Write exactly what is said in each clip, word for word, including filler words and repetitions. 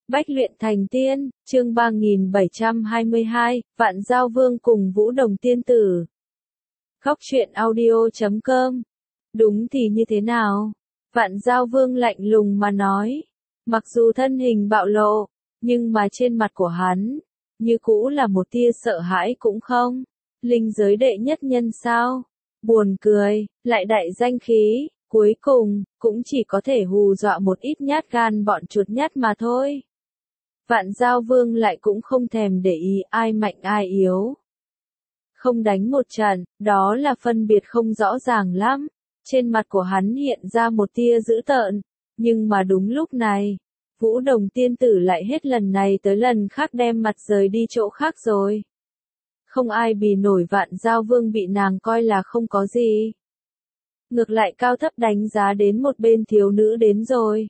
Bách luyện thành tiên, chương ba nghìn bảy trăm hai mươi hai, Vạn Giao Vương cùng Vũ Đồng Tiên Tử. Góc truyện audio chấm com. Đúng thì như thế nào? Vạn Giao Vương lạnh lùng mà nói. Mặc dù thân hình bạo lộ, nhưng mà trên mặt của hắn, như cũ là một tia sợ hãi cũng không. Linh giới đệ nhất nhân sao? Buồn cười, lại đại danh khí, cuối cùng, cũng chỉ có thể hù dọa một ít nhát gan bọn chuột nhát mà thôi. Vạn Giao Vương lại cũng không thèm để ý ai mạnh ai yếu. Không đánh một trận, đó là phân biệt không rõ ràng lắm. Trên mặt của hắn hiện ra một tia dữ tợn, nhưng mà đúng lúc này, Vũ Đồng Tiên Tử lại hết lần này tới lần khác đem mặt rời đi chỗ khác rồi. Không ai bì nổi Vạn Giao Vương bị nàng coi là không có gì. Ngược lại cao thấp đánh giá đến một bên thiếu nữ đến rồi.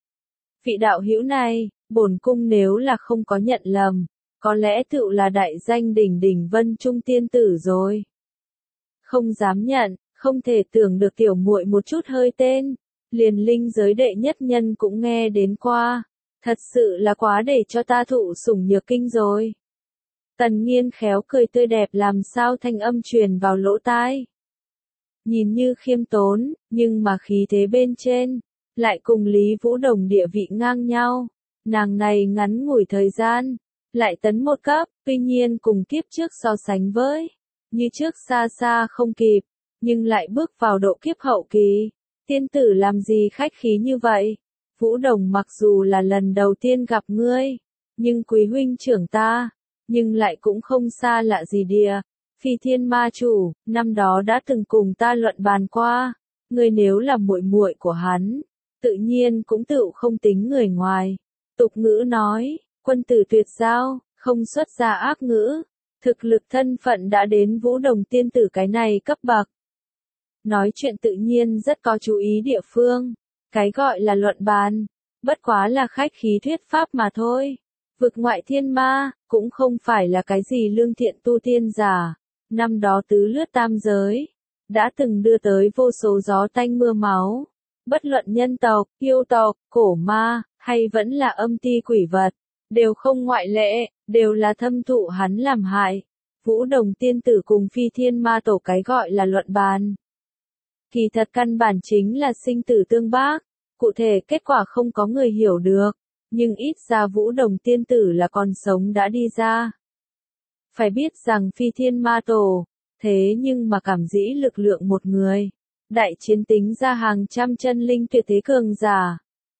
Vị đạo hữu này, bổn cung nếu là không có nhận lầm, có lẽ tựu là đại danh đỉnh đỉnh Vân Trung Tiên Tử rồi. Không dám nhận, không thể tưởng được tiểu muội một chút hơi tên, liền linh giới đệ nhất nhân cũng nghe đến qua, thật sự là quá để cho ta thụ sủng nhược kinh rồi. Tần Nghiên khéo cười tươi đẹp làm sao thanh âm truyền vào lỗ tai. Nhìn như khiêm tốn, nhưng mà khí thế bên trên, lại cùng Lý Vũ Đồng địa vị ngang nhau. Nàng này ngắn ngủi thời gian, lại tấn một cấp, tuy nhiên cùng kiếp trước so sánh với, như trước xa xa không kịp, nhưng lại bước vào độ kiếp hậu kỳ. Tiên tử làm gì khách khí như vậy? Vũ Đồng mặc dù là lần đầu tiên gặp ngươi, nhưng quý huynh trưởng ta, nhưng lại cũng không xa lạ gì địa. Phi Thiên Ma Chủ, năm đó đã từng cùng ta luận bàn qua, ngươi nếu là muội muội của hắn, tự nhiên cũng tự không tính người ngoài. Tục ngữ nói, quân tử tuyệt giao, không xuất ra ác ngữ, thực lực thân phận đã đến Vũ Đồng Tiên Tử cái này cấp bậc. Nói chuyện tự nhiên rất có chú ý địa phương, cái gọi là luận bàn, bất quá là khách khí thuyết pháp mà thôi. Vực ngoại thiên ma, cũng không phải là cái gì lương thiện tu tiên giả, năm đó tứ lướt tam giới, đã từng đưa tới vô số gió tanh mưa máu. Bất luận nhân tộc, yêu tộc, cổ ma, hay vẫn là âm ti quỷ vật, đều không ngoại lệ, đều là thâm thụ hắn làm hại. Vũ Đồng Tiên Tử cùng Phi Thiên Ma Tổ cái gọi là luận bàn. Kỳ thật căn bản chính là sinh tử tương bác, cụ thể kết quả không có người hiểu được, nhưng ít ra Vũ Đồng Tiên Tử là còn sống đã đi ra. Phải biết rằng Phi Thiên Ma Tổ, thế nhưng mà cảm dĩ lực lượng một người. Đại chiến tính ra hàng trăm chân linh tuyệt thế cường giả.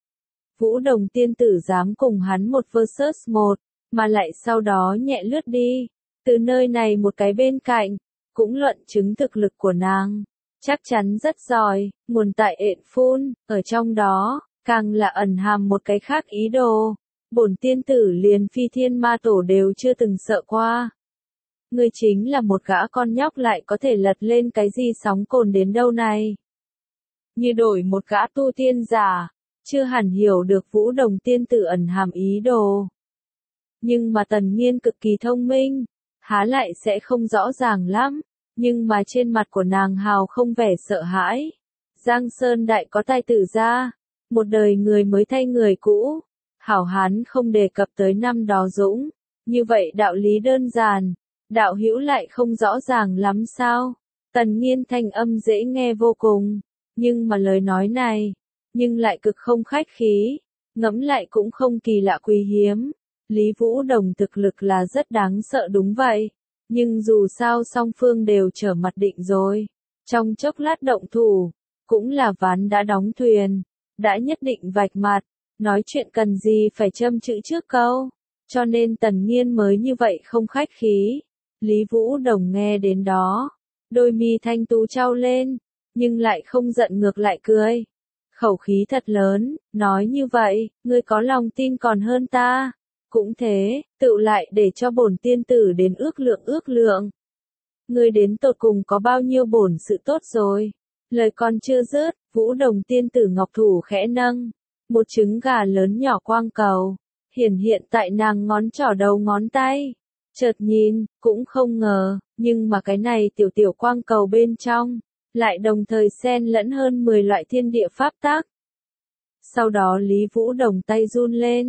Vũ Đồng Tiên Tử dám cùng hắn một versus một, mà lại sau đó nhẹ lướt đi. Từ nơi này một cái bên cạnh, cũng luận chứng thực lực của nàng. Chắc chắn rất giỏi, nguồn tại ện phun, ở trong đó, càng là ẩn hàm một cái khác ý đồ. Bổn tiên tử liền Phi Thiên Ma Tổ đều chưa từng sợ qua. Ngươi chính là một gã con nhóc lại có thể lật lên cái gì sóng cồn đến đâu này. Như đổi một gã tu tiên giả, chưa hẳn hiểu được Vũ Đồng Tiên Tử ẩn hàm ý đồ. Nhưng mà Tần Nghiên cực kỳ thông minh, há lại sẽ không rõ ràng lắm, nhưng mà trên mặt của nàng hào không vẻ sợ hãi. Giang Sơn đại có tài tử ra, một đời người mới thay người cũ, hảo hán không đề cập tới năm đó dũng, như vậy đạo lý đơn giản. Đạo hữu lại không rõ ràng lắm sao? Tần Nghiên thanh âm dễ nghe vô cùng, nhưng mà lời nói này, nhưng lại cực không khách khí, ngẫm lại cũng không kỳ lạ quý hiếm. Lý Vũ Đồng thực lực là rất đáng sợ đúng vậy, nhưng dù sao song phương đều trở mặt định rồi, trong chốc lát động thủ, cũng là ván đã đóng thuyền, đã nhất định vạch mặt, nói chuyện cần gì phải châm chữ trước câu, cho nên Tần Nghiên mới như vậy không khách khí. Lý Vũ Đồng nghe đến đó, đôi mi thanh tú trao lên, nhưng lại không giận ngược lại cười. Khẩu khí thật lớn, nói như vậy, ngươi có lòng tin còn hơn ta. Cũng thế, tự lại để cho bổn tiên tử đến ước lượng ước lượng. Ngươi đến tột cùng có bao nhiêu bổn sự tốt rồi. Lời còn chưa dứt, Vũ Đồng Tiên Tử ngọc thủ khẽ nâng. Một trứng gà lớn nhỏ quang cầu, hiển hiện tại nàng ngón trỏ đầu ngón tay. Chợt nhìn, cũng không ngờ, nhưng mà cái này tiểu tiểu quang cầu bên trong, lại đồng thời xen lẫn hơn mười loại thiên địa pháp tác. Sau đó Lý Vũ Đồng tay run lên,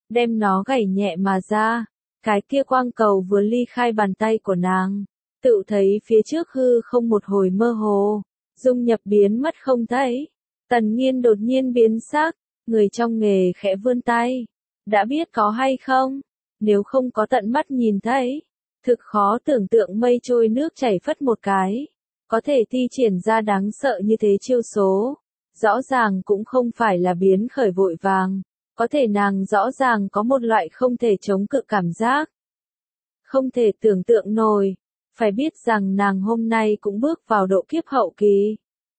đem nó gảy nhẹ mà ra. Cái kia quang cầu vừa ly khai bàn tay của nàng, tự thấy phía trước hư không một hồi mơ hồ, dung nhập biến mất không thấy. Tần Nghiên đột nhiên biến sắc, người trong nghề khẽ vươn tay. Đã biết có hay không? Nếu không có tận mắt nhìn thấy, thực khó tưởng tượng mây trôi nước chảy phất một cái, có thể thi triển ra đáng sợ như thế chiêu số. Rõ ràng cũng không phải là biến khởi vội vàng, có thể nàng rõ ràng có một loại không thể chống cự cảm giác. Không thể tưởng tượng nổi, phải biết rằng nàng hôm nay cũng bước vào độ kiếp hậu kỳ.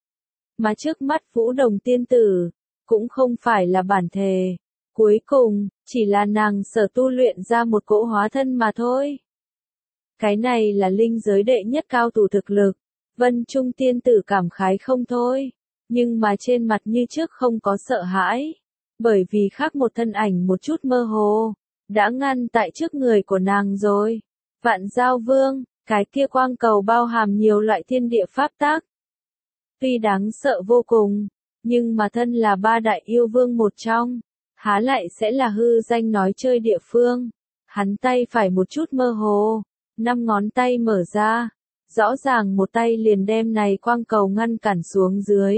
Mà trước mắt Vũ Đồng tiên tử, cũng không phải là bản thể. Cuối cùng, chỉ là nàng sở tu luyện ra một cỗ hóa thân mà thôi. Cái này là linh giới đệ nhất cao thủ thực lực. Vân Trung tiên tử cảm khái không thôi. Nhưng mà trên mặt như trước không có sợ hãi. Bởi vì khác một thân ảnh một chút mơ hồ, đã ngăn tại trước người của nàng rồi. Vạn Giao Vương, cái kia quang cầu bao hàm nhiều loại thiên địa pháp tác. Tuy đáng sợ vô cùng, nhưng mà thân là ba đại yêu vương một trong, há lại sẽ là hư danh nói chơi địa phương. Hắn tay phải một chút mơ hồ, năm ngón tay mở ra, rõ ràng một tay liền đem này quang cầu ngăn cản xuống dưới.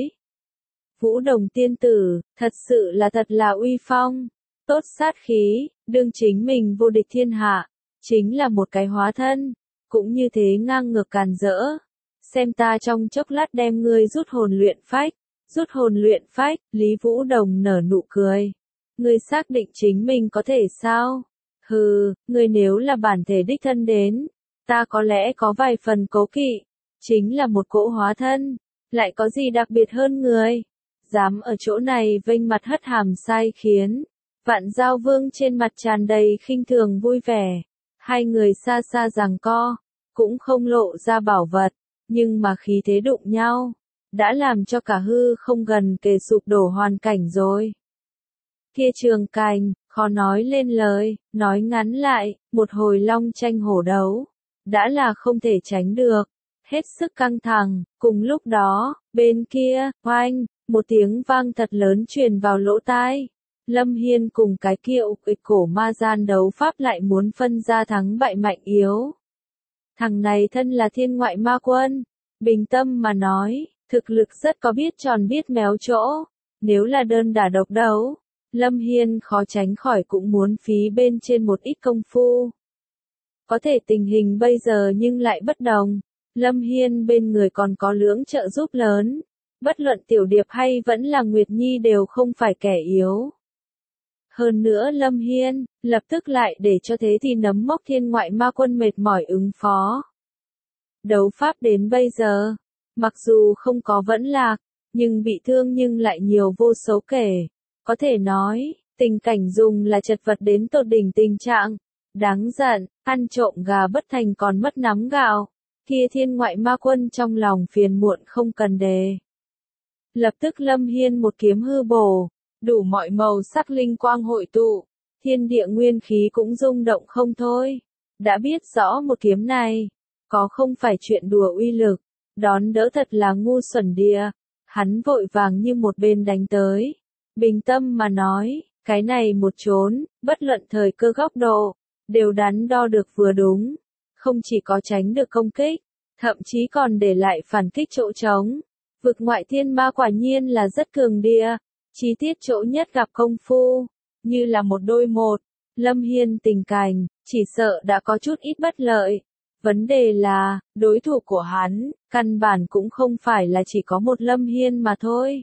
Vũ Đồng tiên tử, thật sự là thật là uy phong, tốt sát khí, đương chính mình vô địch thiên hạ, chính là một cái hóa thân, cũng như thế ngang ngược càn rỡ. Xem ta trong chốc lát đem ngươi rút hồn luyện phách, rút hồn luyện phách, Lý Vũ Đồng nở nụ cười. Ngươi xác định chính mình có thể sao? Hừ, ngươi nếu là bản thể đích thân đến, ta có lẽ có vài phần cố kỵ, chính là một cỗ hóa thân, lại có gì đặc biệt hơn người? Dám ở chỗ này vênh mặt hất hàm sai khiến. Vạn Giao Vương trên mặt tràn đầy khinh thường vui vẻ. Hai người xa xa giằng co, cũng không lộ ra bảo vật, nhưng mà khí thế đụng nhau, đã làm cho cả hư không gần kề sụp đổ hoàn cảnh rồi. Kia trường cành, khó nói lên lời, nói ngắn lại, một hồi long tranh hổ đấu, đã là không thể tránh được, hết sức căng thẳng. Cùng lúc đó, bên kia, oanh, một tiếng vang thật lớn truyền vào lỗ tai. Lâm Hiên cùng cái kia ục cổ ma gian đấu pháp lại muốn phân ra thắng bại mạnh yếu. Thằng này thân là thiên ngoại ma quân, bình tâm mà nói, thực lực rất có biết tròn biết méo chỗ. Nếu là đơn đả độc đấu, Lâm Hiên khó tránh khỏi cũng muốn phí bên trên một ít công phu. Có thể tình hình bây giờ nhưng lại bất đồng. Lâm Hiên bên người còn có lưỡng trợ giúp lớn. Bất luận Tiểu Điệp hay vẫn là Nguyệt Nhi đều không phải kẻ yếu. Hơn nữa Lâm Hiên, lập tức lại để cho thế thì nấm mốc thiên ngoại ma quân mệt mỏi ứng phó. Đấu pháp đến bây giờ, mặc dù không có vẫn lạc, nhưng bị thương nhưng lại nhiều vô số kể. Có thể nói, tình cảnh dùng là chật vật đến tột đỉnh tình trạng. Đáng giận, ăn trộm gà bất thành còn mất nắm gạo. Kia thiên ngoại ma quân trong lòng phiền muộn không cần đề. Lập tức Lâm Hiên một kiếm hư bổ, đủ mọi màu sắc linh quang hội tụ, thiên địa nguyên khí cũng rung động không thôi. Đã biết rõ một kiếm này, có không phải chuyện đùa uy lực, đón đỡ thật là ngu xuẩn địa. Hắn vội vàng như một bên đánh tới, bình tâm mà nói, cái này một trốn, bất luận thời cơ góc độ, đều đắn đo được vừa đúng, không chỉ có tránh được công kích, thậm chí còn để lại phản kích chỗ trống. Vực ngoại thiên ma quả nhiên là rất cường địa, chi tiết chỗ nhất gặp công phu, như là một đôi một. Lâm Hiên tình cảnh, chỉ sợ đã có chút ít bất lợi. Vấn đề là, đối thủ của hắn, căn bản cũng không phải là chỉ có một Lâm Hiên mà thôi.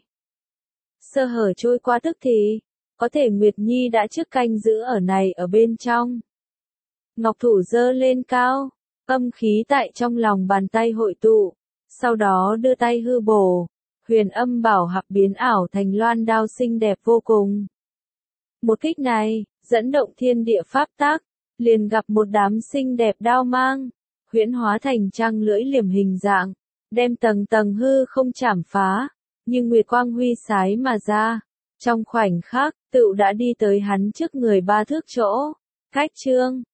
Sơ hở trôi qua tức thì, có thể Nguyệt Nhi đã trước canh giữ ở này ở bên trong. Ngọc thủ giơ lên cao, âm khí tại trong lòng bàn tay hội tụ, sau đó đưa tay hư bổ, huyền âm bảo hạp biến ảo thành loan đao xinh đẹp vô cùng. Một kích này, dẫn động thiên địa pháp tác, liền gặp một đám xinh đẹp đao mang, huyễn hóa thành trăng lưỡi liềm hình dạng, đem tầng tầng hư không chảm phá, nhưng nguyệt quang huy sái mà ra, trong khoảnh khắc, tựu đã đi tới hắn trước người ba thước chỗ. Cách chương